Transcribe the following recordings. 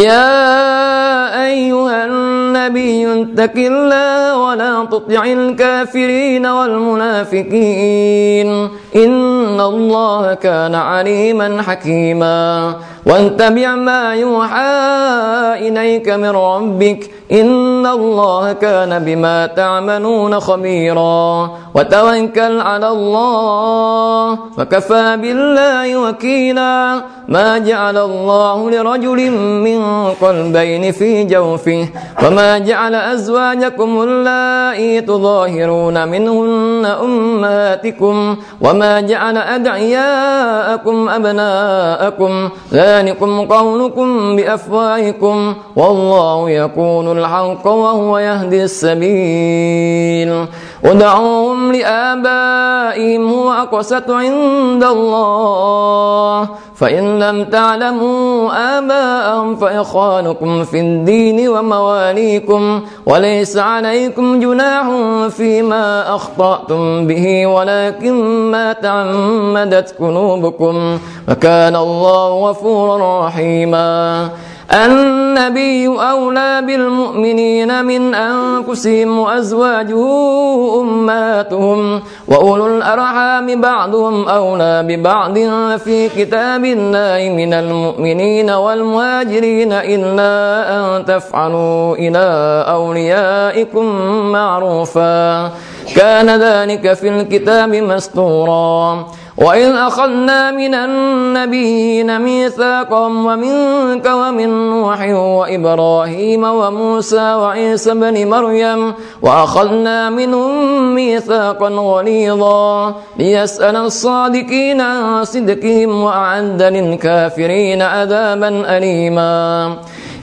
يا أيها النبي اتق الله ولا تطع الكافرين والمنافقين إن الله كان عليما حكيما واتبع ما يوحى إليك من ربك إن الله كان بما تعملون خبيرا وتوكل على الله وكفى بالله وكيلا ما جعل الله لرجل من قلبين في جوفه وما جعل أزواجكم اللائي تظاهرون منهن أمهاتكم وما جعل أدعياءكم أبناءكم ذلكم قولكم بأفواهكم والله يقول الحق وهو يهدي السبيل ادعوهم لآبائهم هو أقسط عند الله فإن لم تعلموا آباءهم فإخوانكم في الدين ومواليكم وليس عليكم جناح فيما أخطأتم به ولكن ما تعمدت قلوبكم وكان الله غفورا رحيما النبي أولى بالمؤمنين من أنفسهم وأزواجه أمهاتهم وأولو الأرحام بعضهم أولى ببعض في كتاب الله من المؤمنين والمهاجرين إلا أن تفعلوا إلى أوليائكم معروفا كان ذلك في الكتاب مسطورا وإذ أخذنا من النبيين ميثاقهم ومنك ومن نوح وإبراهيم وموسى وعيسى بن مريم وأخذنا منهم ميثاقا غليظا ليسأل الصادقين عن صدقهم وأعد للكافرين عذابا أليما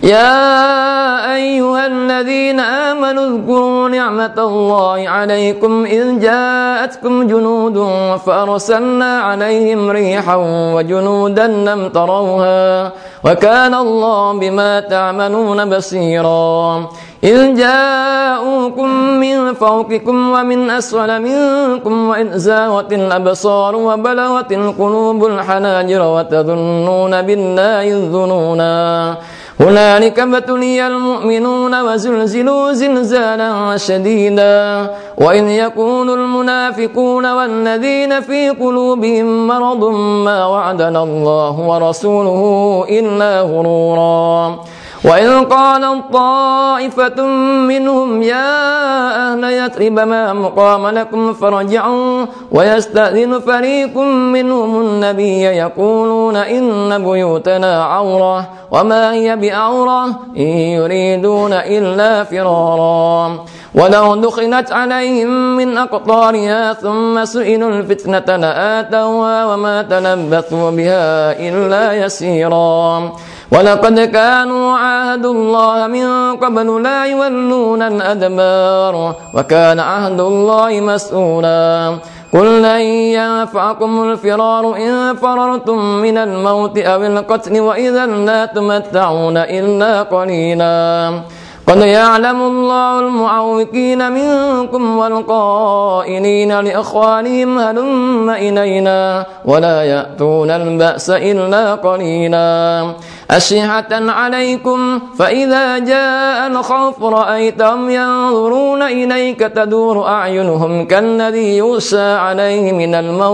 يا أيها الذين آمنوا اذكروا نعمة الله عليكم إذ جاءتكم جنود فأرسلنا عليهم ريحا وجنودا لم تروها وكان الله بما تعملون بصيرا إذ جاءوكم من فوقكم ومن أسفل منكم وإذ زاغت الأبصار وبلغت القلوب الحناجر وتظنون بالله الظنونا هنالك ابتلي المؤمنون وزلزلوا زلزالا شديدا وإذ يقول المنافقون والذين في قلوبهم مرض ما وعدنا الله ورسوله إلا غرورا وإذ قال طائفة منهم يا أهل يثرب ما مقام لكم فرجعوا ويستأذن فريق منهم النبي يقولون إن بيوتنا عورة وما هي بعورة إن يريدون إلا فرارا ولو دخلت عليهم من أقطارها ثم سئلوا الفتنة لآتوها وما تلبثوا بها إلا يسيرا ولقد كانوا عاهدوا الله من قبل لا يولون الأدبار وكان عهد الله مسؤولا قل لن ينفعكم الفرار إن فررتم من الموت أو القتل وإذا لا تمتعون إلا قليلا قد يعلم الله المعوقين منكم والقائلين لإخوانهم هلم إلينا ولا يأتون البأس إلا قليلا أشحة عليكم فإذا جاء الخوف رأيتهم ينظرون إليك تدور أعينهم كالذي يغشى عليه من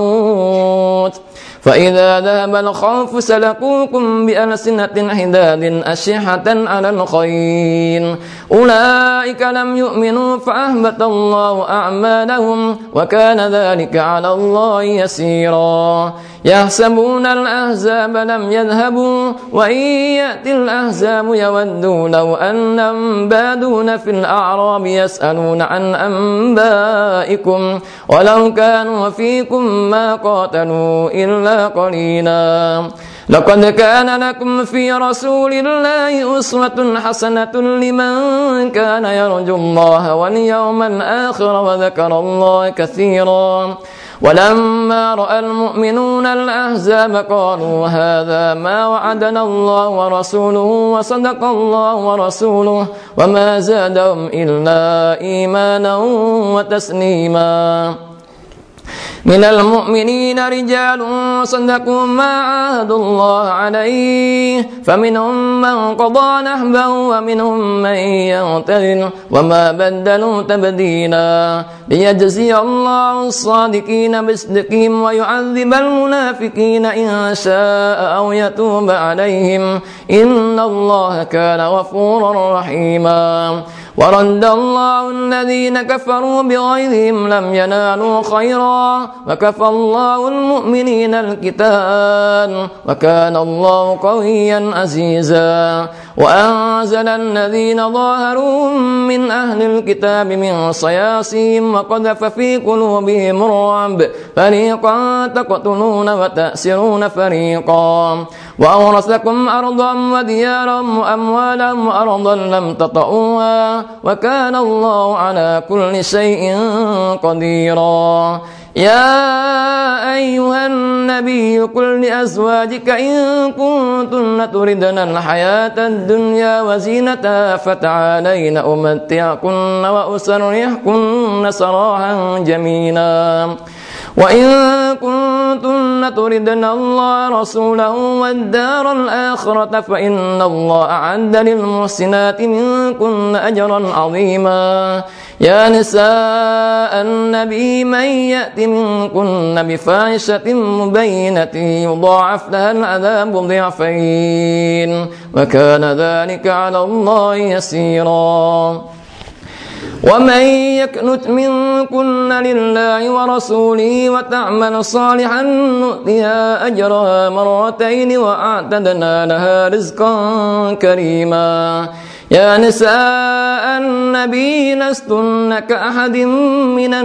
الموت فإذا ذهب الخوف سلقوكم بألسنة حداد أشحة على الخير أولئك لم يؤمنوا فأهبط الله أعمالهم وكان ذلك على الله يسيرا يحسبون الأحزاب لم يذهبوا وإن يأتي الأحزاب يودوا لو أنهم بادون في الأعراب يسألون عن أنبائكم ولو كانوا فيكم ما قاتلوا إلا قليلا لقد كان لكم في رسول الله أسوة حسنة لمن كان يرجو الله واليوم الآخر وذكر الله كثيرا ولما رأى المؤمنون الأحزاب قالوا هذا ما وعدنا الله ورسوله وصدق الله ورسوله وما زادهم إلا إيمانا وتسليما من المؤمنين رجال صدقوا ما عاهدوا الله عليه فمنهم من قضى نحبه ومنهم من ينتظر وما بدلوا تبديلا ليجزي الله الصادقين بصدقهم ويعذب المنافقين إن شاء أو يتوب عليهم إن الله كان غفورا رحيما ورد الله الذين كفروا بغيظهم لم ينالوا خيرا وكفى الله المؤمنين القتال وكان الله قويا عزيزا وأنزل الذين ظاهروهم من أهل الكتاب من صياصيهم وقذف في قلوبهم الرعب فريقا تقتلون وتأسرون فريقا وأورثكم أرضا وديارا وأموالا وأرضا لم تطئوها وكان الله على كل شيء قديرا يا أيها النبي قل لأزواجك إن كنتن تردن الحياة الدنيا وزينتها فتعالين أمتعكن وأسرحكن سراحا جميلا وإن كنتن تردن الله رسوله والدار الآخرة فإن الله أعد للمحسنات منكن أجرا عظيما يا نساء النبي من يأت منكن بفاحشة مبينة يضاعف لها العذاب ضعفين وكان ذلك على الله يسيرا ومن يكنت منكن لله ورسوله وتعمل صالحا نؤتها أجرها مرتين وأعتدنا لها رزقا كريما يا نساء النبي لستن كأحد من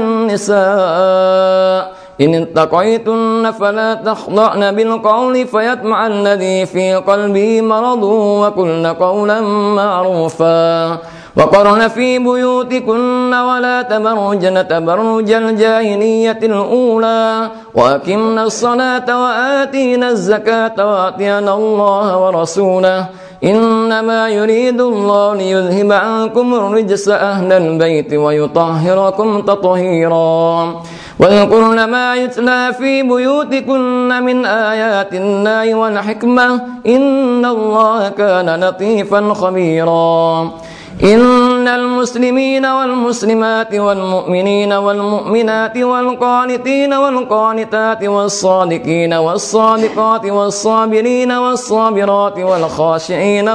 النساء إن اتقيتن فلا تخضعن بالقول فيطمع الذي في قلبه مرض وقلن قولا معروفا وقرن في بيوتكن ولا تبرجن تبرج الجاهلية الأولى وأقمنا الصلاة وآتينا الزكاة وأطعنا الله ورسوله إنما يريد الله ليذهب عنكم الرجس أهل البيت ويطهركم تطهيرا واذكرن ما يتلى في بيوتكن من آيات الله والحكمة إن الله كان لطيفا خبيرا إن المسلمين والمسلمات والمؤمنين والمؤمنات والقانتين والقانتات والصادقين والصادقات والصابرين والصابرات والخاشعين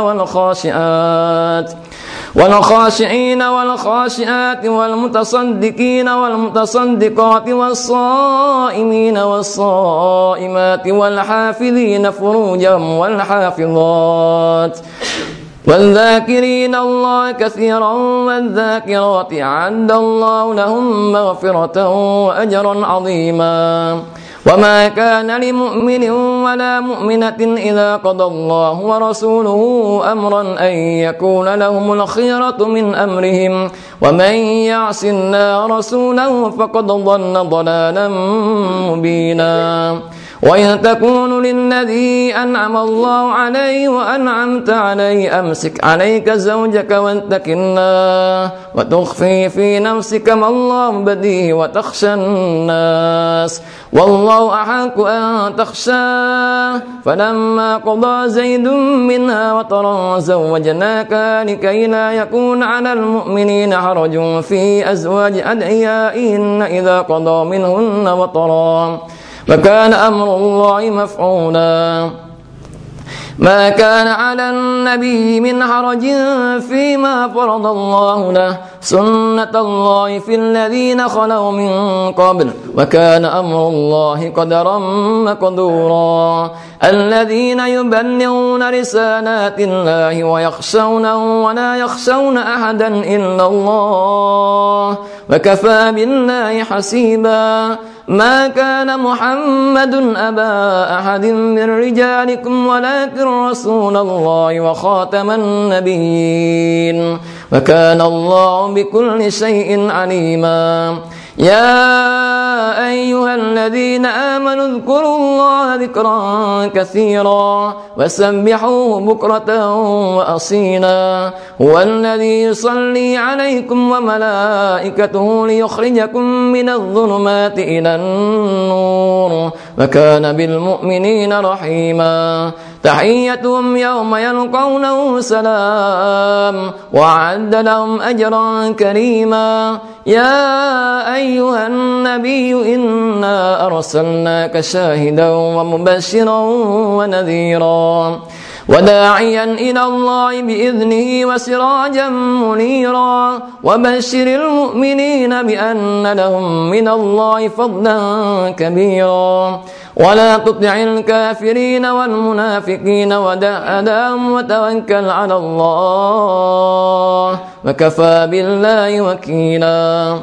والخاشعات والمتصدقين والمتصدقات والصائمين والصائمات والحافظين فروجهم والحافظات والذاكرين الله كثيرا والذاكرات أعد الله لهم مغفرة وأجرا عظيما وما كان لمؤمن ولا مؤمنة إذا قضى الله ورسوله أمرا أن يكون لهم الخيرة من أمرهم ومن يعص الله ورسوله فقد ضل ضلالا مبينا وإن تكون للذي أنعم الله عليه وأنعمت عليه أمسك عليك زوجك واتق الله وتخفي في نفسك ما الله بديه وتخشى الناس والله أحق أن تخشاه فلما قضى زيد منها وطرا زوجناك لكي لا يكون على المؤمنين حرج في أزواج أدعيائهن إذا قضى منهن وطرا وكان أمر الله مفعولا ما كان على النبي من حرج فيما فرض الله له سنة الله في الذين خلوا من قبل وكان أمر الله قدرا مقدورا الذين يبلغون رسالات الله ويخشونه ولا يخشون أحدا إلا الله وكفى بالله حسيبا ما كان محمد أبا أحد من رجالكم ولكن رسول الله وخاتم النبيين وكان الله بكل شيء عليما يا أيها الذين آمنوا اذكروا الله ذكرا كثيرا وسبحوه بكرة وأصيلا هو الذي يصلي عليكم وملائكته ليخرجكم من الظلمات إلى النور وكان بالمؤمنين رحيما تحيتهم يوم يلقونه سلام وأعد لهم أجرا كريما يا أيها النبي إنا أرسلناك شاهدا ومبشرا ونذيرا وداعيا إلى الله بإذنه وسراجا منيرا وبشر المؤمنين بأن لهم من الله فضلا كبيرا ولا تطع الكافرين والمنافقين ودع أذاهم وتوكل على الله وكفى بالله وكيلا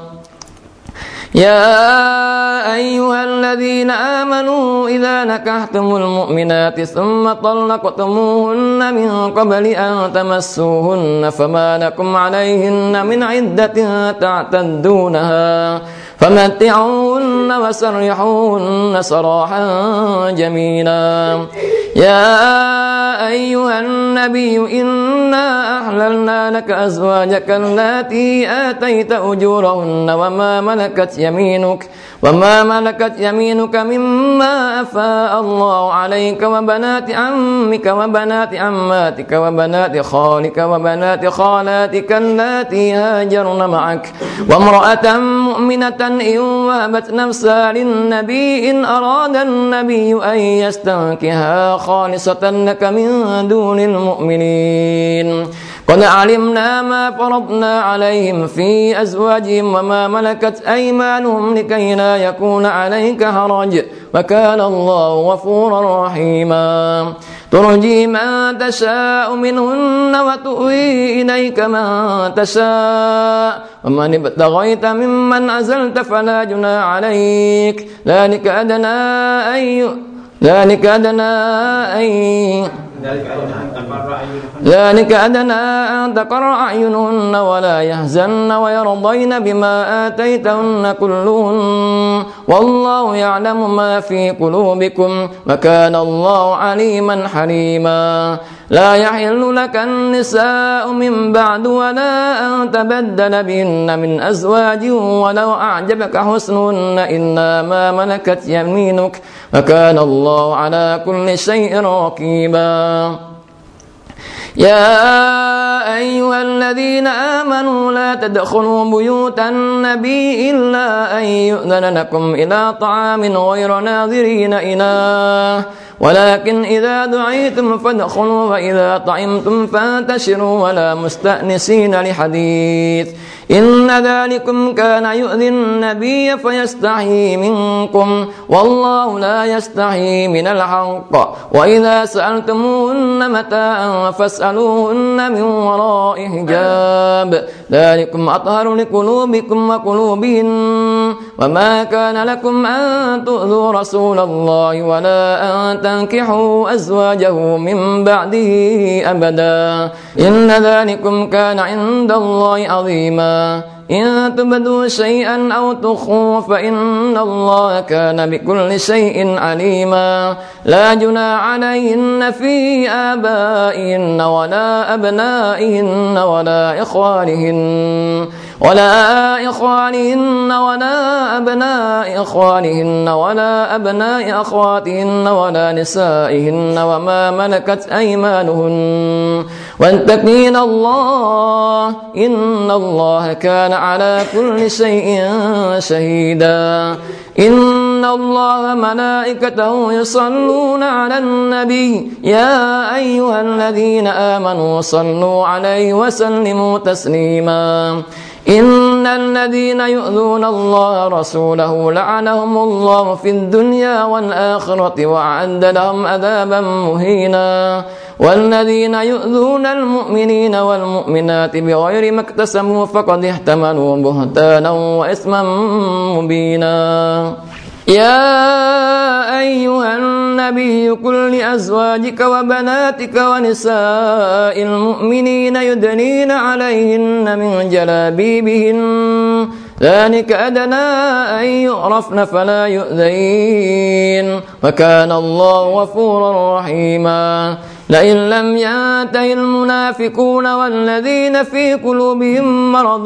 يا أيها الذين آمنوا إذا نكحتم المؤمنات ثم طلقتموهن من قبل أن تمسوهن فما لكم عليهن من عدة تعتدونها فمتعوهن وسرحوهن سراحا جميلا يا أيها النبي إنا أحللنا لك أزواجك اللاتي آتيت أجورهن وما ملكت يمينك مما أفاء الله عليك وبنات عمك وبنات عماتك وبنات خالك وبنات خالاتك اللاتي هاجرن معك وامرأة مؤمنة إن وهبت نفسها للنبي إن أراد النبي أن يستنكحها خالصة لك من دون المؤمنين قد علمنا ما فرضنا عليهم في أزواجهم وما ملكت أيمانهم لكي لا يكون عليك حرج وكان الله غفورا رحيما ترجي من تشاء منهن وتؤوي إليك من تشاء ومن ابتغيت ممن عزلت فلا جناح عليك ذلك أدنى أن تقر أعينهن ولا يحزن ويرضين بما آتيتهن كلهن والله يعلم ما في قلوبكم وكان الله عليما حليما لا يحل لك النساء من بعد ولا أن تبدل بهن من أزواج ولو أعجبك حسنهن إلا ما ملكت يمينك وكان الله على كل شيء رقيبا يا أيها الذين آمنوا لا تدخلوا بيوت النبي إلا أن يؤذن لكم إلى طعام غير ناظرين إناه ولكن إذا دعيتم فادخلوا وإذا طعمتم فانتشروا ولا مستأنسين لحديث إن ذلكم كان يؤذي النبي فيستحيي منكم والله لا يستحيي من الحق وإذا سألتموهن متاعا فاسألوهن من وراء حجاب ذلكم أطهر لقلوبكم وقلوبهن وما كان لكم أن تؤذوا رسول الله ولا أن تنكحوا أزواجه من بعده أبدا إن ذلكم كان عند الله عظيما إن تبدوا شيئا أو تخفوه فإن الله كان بكل شيء عليما لا جناح عليهن في آبائهن ولا أبنائهن ولا إخوانهن ولا أبناء إخوانهن ولا أبناء أخواتهن ولا نسائهن وما ملكت أيمانهن واتقين الله إن الله كان على كل شيء شهيدا إن الله ملائكته يصلون على النبي يا أيها الذين آمنوا صلوا عليه وسلموا تسليما إن الذين يؤذون الله رسوله لعنهم الله في الدنيا والآخرة وأعد لهم عذابا مهينا والذين يؤذون المؤمنين والمؤمنات بغير ما اكتسبوا فقد احتملوا بهتانا وإثما مبينا يا أيها النبي قل لأزواجك وبناتك ونساء المؤمنين يدنين عليهن من جلابيبهن ذلك أدنى أن يعرفن فلا يؤذين وكان الله غفورا رحيما لئن لم ينته المنافقون والذين في قلوبهم مرض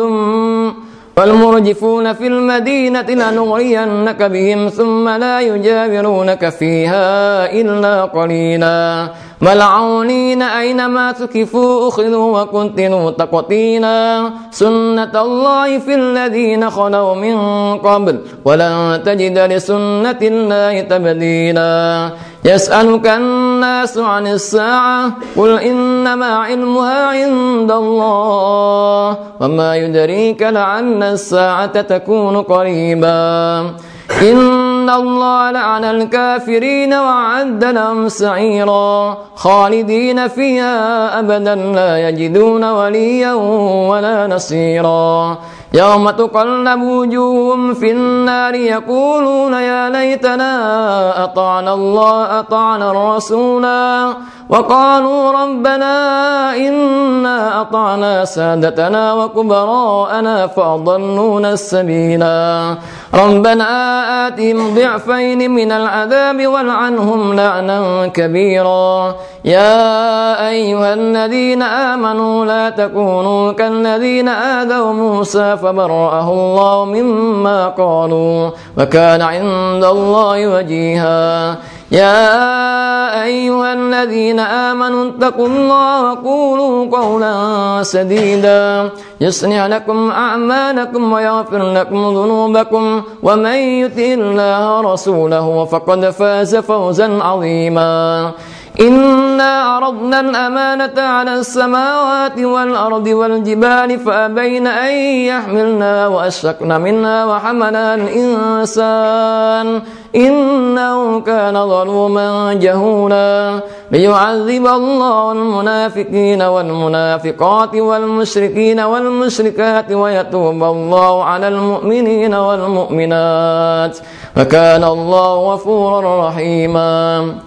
والمرجفون في المدينة لنغرينك بهم ثم لا يجاورونك فيها إلا قليلا ملعونين أينما ثقفوا أخذوا وقتلوا تقتيلا سنة الله في الذين خلوا من قبل ولن تجد لسنة الله تبديلا يسألك الناس عن الساعة قل إنما علمها عند الله وما يدريك لعل الساعة تكون قريبا إن الله لعن الكافرين وأعد لهم سعيرا خالدين فيها أبدا لا يجدون وليا ولا نصيرا يوم تقلب وجوههم في النار يقولون يا ليتنا أطعنا الله أطعنا الرسولا وقالوا ربنا إنا أطعنا سادتنا وكبراءنا فأضلونا السبيلا ربنا آتهم ضعفين من العذاب والعنهم لعنا كبيرا يا أيها الذين آمنوا لا تكونوا كالذين آذوا موسى فبرأه الله مما قالوا وكان عند الله وجيها يا أيها الذين آمنوا اتقوا الله وقولوا قولا سديدا يصلح لكم أعمالكم ويغفر لكم ذنوبكم ومن يطع الله ورسوله فقد فاز فوزا عظيما إنا عرضنا الأمانة على السماوات والأرض والجبال فأبين أن يحملنا وأشفقن منها وحملها الإنسان إنه كان ظلوما جهولا ليعذب الله المنافقين والمنافقات والمشركين والمشركات ويتوب الله على المؤمنين والمؤمنات وكان الله غفورا رحيما